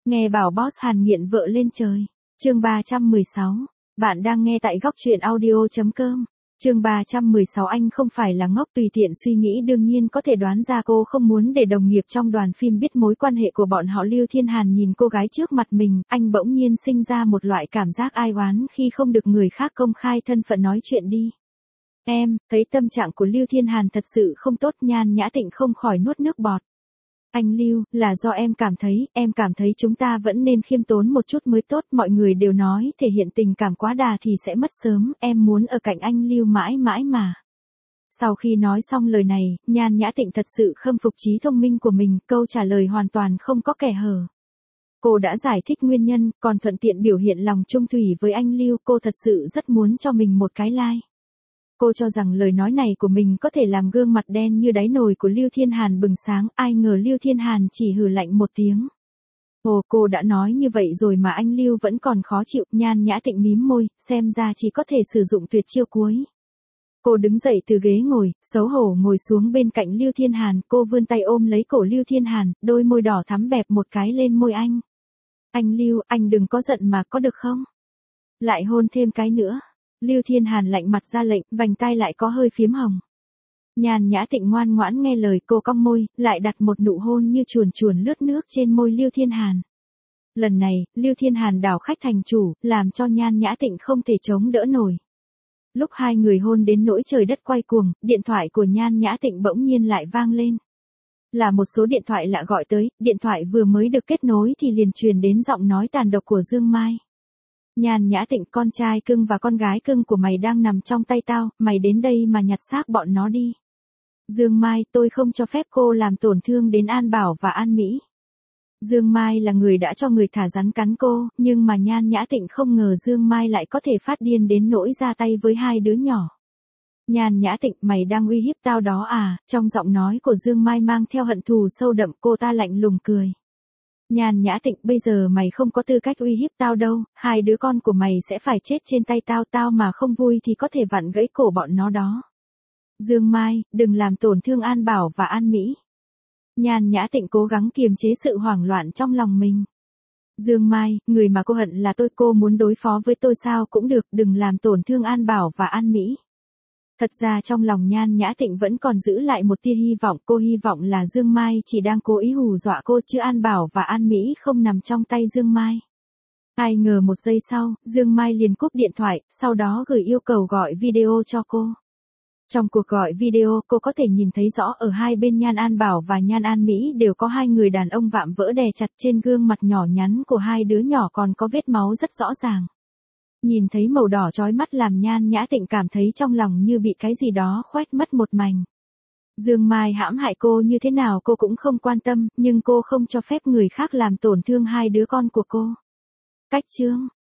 Nghe bảo boss Hàn nghiện vợ lên trời. Chương 316. Bạn đang nghe tại góc truyện audio.com. Chương 316. Anh không phải là ngốc tùy tiện suy nghĩ, đương nhiên có thể đoán ra cô không muốn để đồng nghiệp trong đoàn phim biết mối quan hệ của bọn họ. Lưu Thiên Hàn nhìn cô gái trước mặt mình, anh bỗng nhiên sinh ra một loại cảm giác ai oán khi không được người khác công khai thân phận nói chuyện đi. Em, thấy tâm trạng của Lưu Thiên Hàn thật sự không tốt. Nhan Nhã Tịnh không khỏi nuốt nước bọt. Anh Lưu, là do em cảm thấy chúng ta vẫn nên khiêm tốn một chút mới tốt. Mọi người đều nói thể hiện tình cảm quá đà thì sẽ mất sớm, em muốn ở cạnh anh Lưu mãi mãi mà. Sau khi nói xong lời này, Nhan Nhã Tịnh thật sự khâm phục trí thông minh của mình, câu trả lời hoàn toàn không có kẽ hở. Cô đã giải thích nguyên nhân, còn thuận tiện biểu hiện lòng trung thủy với anh Lưu, cô thật sự rất muốn cho mình một cái like. Cô cho rằng lời nói này của mình có thể làm gương mặt đen như đáy nồi của Lưu Thiên Hàn bừng sáng, ai ngờ Lưu Thiên Hàn chỉ hừ lạnh một tiếng. Ồ, cô đã nói như vậy rồi mà anh Lưu vẫn còn khó chịu. Nhan Nhã Tịnh mím môi, xem ra chỉ có thể sử dụng tuyệt chiêu cuối. Cô đứng dậy từ ghế ngồi, xấu hổ ngồi xuống bên cạnh Lưu Thiên Hàn, cô vươn tay ôm lấy cổ Lưu Thiên Hàn, đôi môi đỏ thắm bẹp một cái lên môi anh. Anh Lưu, anh đừng có giận mà có được không? Lại hôn thêm cái nữa. Lưu Thiên Hàn lạnh mặt ra lệnh, vành tai lại có hơi phím hồng. Nhan Nhã Tịnh ngoan ngoãn nghe lời, cô cong môi, lại đặt một nụ hôn như chuồn chuồn lướt nước trên môi Lưu Thiên Hàn. Lần này, Lưu Thiên Hàn đảo khách thành chủ, làm cho Nhan Nhã Tịnh không thể chống đỡ nổi. Lúc hai người hôn đến nỗi trời đất quay cuồng, điện thoại của Nhan Nhã Tịnh bỗng nhiên lại vang lên. Là một số điện thoại lạ gọi tới, điện thoại vừa mới được kết nối thì liền truyền đến giọng nói tàn độc của Dương Mai. Nhan Nhã Tịnh, con trai cưng và con gái cưng của mày đang nằm trong tay tao, mày đến đây mà nhặt xác bọn nó đi. Dương Mai, tôi không cho phép cô làm tổn thương đến An Bảo và An Mỹ. Dương Mai là người đã cho người thả rắn cắn cô, nhưng mà Nhan Nhã Tịnh không ngờ Dương Mai lại có thể phát điên đến nỗi ra tay với hai đứa nhỏ. Nhan Nhã Tịnh, mày đang uy hiếp tao đó à? Trong giọng nói của Dương Mai mang theo hận thù sâu đậm, cô ta lạnh lùng cười. Nhan Nhã Tịnh, bây giờ mày không có tư cách uy hiếp tao đâu, hai đứa con của mày sẽ phải chết trên tay tao, tao mà không vui thì có thể vặn gãy cổ bọn nó đó. Dương Mai, đừng làm tổn thương An Bảo và An Mỹ. Nhan Nhã Tịnh cố gắng kiềm chế sự hoảng loạn trong lòng mình. Dương Mai, người mà cô hận là tôi, cô muốn đối phó với tôi sao cũng được, đừng làm tổn thương An Bảo và An Mỹ. Thật ra trong lòng Nhan Nhã Tịnh vẫn còn giữ lại một tia hy vọng, cô hy vọng là Dương Mai chỉ đang cố ý hù dọa cô chứ An Bảo và An Mỹ không nằm trong tay Dương Mai. Ai ngờ một giây sau, Dương Mai liền cúp điện thoại, sau đó gửi yêu cầu gọi video cho cô. Trong cuộc gọi video, cô có thể nhìn thấy rõ ở hai bên Nhan An Bảo và Nhan An Mỹ đều có hai người đàn ông vạm vỡ đè chặt, trên gương mặt nhỏ nhắn của hai đứa nhỏ còn có vết máu rất rõ ràng. Nhìn thấy màu đỏ chói mắt làm Nhan Nhã Tịnh cảm thấy trong lòng như bị cái gì đó khoét mất một mảnh. Dương Mai hãm hại cô như thế nào cô cũng không quan tâm, nhưng cô không cho phép người khác làm tổn thương hai đứa con của cô. Cách chương